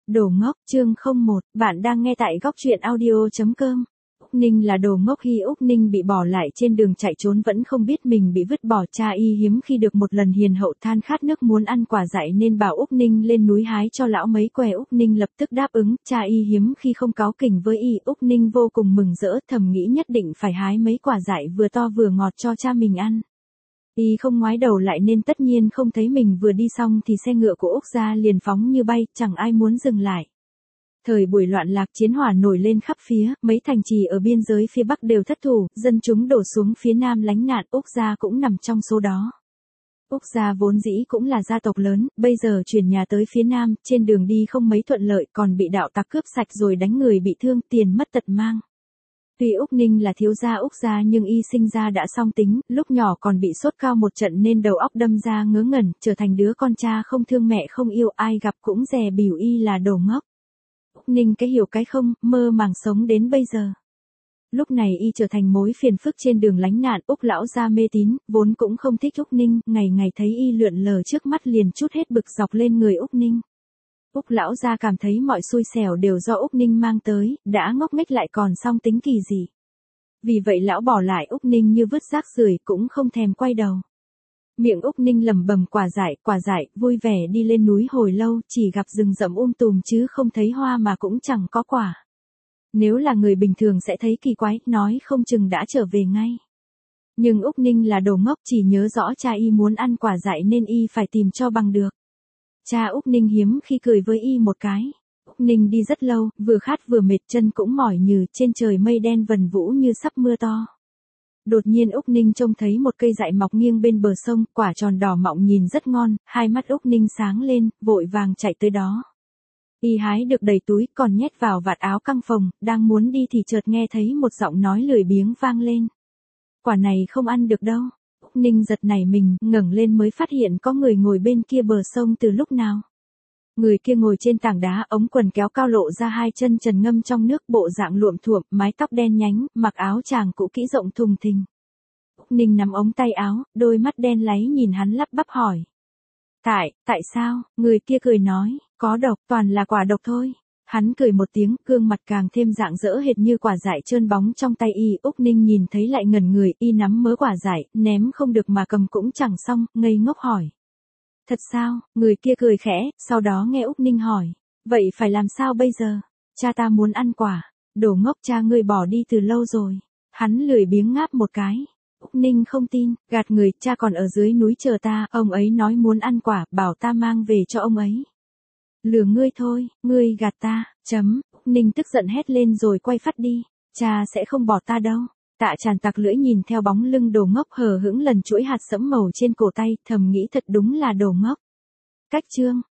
Đồ ngốc, chương 01, bạn đang nghe tại góc truyện audio.com. Úc Ninh là đồ ngốc. Khi Úc Ninh bị bỏ lại trên đường chạy trốn vẫn không biết mình bị vứt bỏ. Cha y hiếm khi được một lần hiền hậu than khát nước muốn ăn quả dại nên bảo Úc Ninh lên núi hái cho lão mấy què. Úc Ninh lập tức đáp ứng. Cha y hiếm khi không cáu kỉnh với y. Úc Ninh vô cùng mừng rỡ, thầm nghĩ nhất định phải hái mấy quả dại vừa to vừa ngọt cho cha mình ăn. Y không ngoái đầu lại nên tất nhiên không thấy mình vừa đi xong thì xe ngựa của Úc gia liền phóng như bay, chẳng ai muốn dừng lại. Thời buổi loạn lạc, chiến hỏa nổi lên khắp phía, mấy thành trì ở biên giới phía Bắc đều thất thủ, dân chúng đổ xuống phía Nam lánh nạn, Úc gia cũng nằm trong số đó. Úc gia vốn dĩ cũng là gia tộc lớn, bây giờ chuyển nhà tới phía Nam, trên đường đi không mấy thuận lợi, còn bị đạo tặc cướp sạch rồi đánh người bị thương, tiền mất tật mang. Tuy Úc Ninh là thiếu gia Úc gia nhưng y sinh ra đã song tính, lúc nhỏ còn bị sốt cao một trận nên đầu óc đâm ra ngớ ngẩn, trở thành đứa con cha không thương mẹ không yêu, ai gặp cũng dè bỉu y là đồ ngốc. Úc Ninh cái hiểu cái không, mơ màng sống đến bây giờ. Lúc này y trở thành mối phiền phức trên đường lánh nạn. Úc lão gia mê tín, vốn cũng không thích Úc Ninh, ngày ngày thấy y lượn lờ trước mắt liền trút hết bực dọc lên người Úc Ninh. Úc lão gia cảm thấy mọi xui xẻo đều do Úc Ninh mang tới, đã ngốc nghếch lại còn song tính kỳ gì. Vì vậy lão bỏ lại Úc Ninh như vứt rác rưởi, cũng không thèm quay đầu. Miệng Úc Ninh lẩm bẩm quả dại, vui vẻ đi lên núi hồi lâu, chỉ gặp rừng rậm tùm chứ không thấy hoa mà cũng chẳng có quả. Nếu là người bình thường sẽ thấy kỳ quái, nói không chừng đã trở về ngay. Nhưng Úc Ninh là đồ ngốc, chỉ nhớ rõ cha y muốn ăn quả dại nên y phải tìm cho bằng được. Cha Úc Ninh hiếm khi cười với y một cái. Úc Ninh đi rất lâu, vừa khát vừa mệt, chân cũng mỏi nhừ, trên trời mây đen vần vũ như sắp mưa to. Đột nhiên Úc Ninh trông thấy một cây dại mọc nghiêng bên bờ sông, quả tròn đỏ mọng nhìn rất ngon, hai mắt Úc Ninh sáng lên, vội vàng chạy tới đó. Y hái được đầy túi, còn nhét vào vạt áo căng phồng, đang muốn đi thì chợt nghe thấy một giọng nói lười biếng vang lên. Quả này không ăn được đâu. Úc Ninh giật nảy mình, ngẩng lên mới phát hiện có người ngồi bên kia bờ sông từ lúc nào. Người kia ngồi trên tảng đá, ống quần kéo cao lộ ra hai chân trần ngâm trong nước, bộ dạng luộm thuộm, mái tóc đen nhánh, mặc áo chàng cũ kỹ rộng thùng thình. Úc Ninh nắm ống tay áo, đôi mắt đen láy nhìn hắn lắp bắp hỏi. Tại sao? Người kia cười nói, có độc, toàn là quả độc thôi. Hắn cười một tiếng, gương mặt càng thêm rạng rỡ hệt như quả dại trơn bóng trong tay y. Úc Ninh nhìn thấy lại ngẩn người, y nắm mớ quả dại, ném không được mà cầm cũng chẳng xong, ngây ngốc hỏi. Thật sao? Người kia cười khẽ, sau đó nghe Úc Ninh hỏi. Vậy phải làm sao bây giờ? Cha ta muốn ăn quả. Đồ ngốc, cha ngươi bỏ đi từ lâu rồi. Hắn lười biếng ngáp một cái. Úc Ninh không tin, gạt người, cha còn ở dưới núi chờ ta, ông ấy nói muốn ăn quả, bảo ta mang về cho ông ấy. Lừa ngươi thôi, ngươi gạt ta, Úc Ninh tức giận hét lên rồi quay phắt đi. Cha sẽ không bỏ ta đâu. Tạ Tràn tặc lưỡi nhìn theo bóng lưng đồ ngốc hờ hững lần chuỗi hạt sẫm màu trên cổ tay, thầm nghĩ thật đúng là đồ ngốc. Cách chương